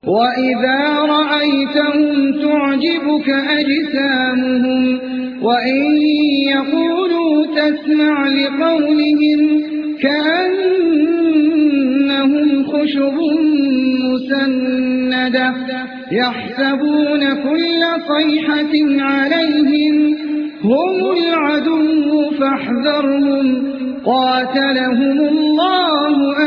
وَإِذَا رَأَيْتَهُمْ تُعْجِبُكَ أَجْسَامُهُمْ وَإِن يَقُولُوا تَسْمَعْ لِقَوْلِهِمْ كَأَنَّهُمْ خُشُبٌ مُّسَنَّدَةٌ يَحْسَبُونَ كُلَّ صَيْحَةٍ عَلَيْهِمْ هُمُ الْعَدُوُّ فَاحْذَرْهُمْ قَاتَلَهُمُ اللَّهُ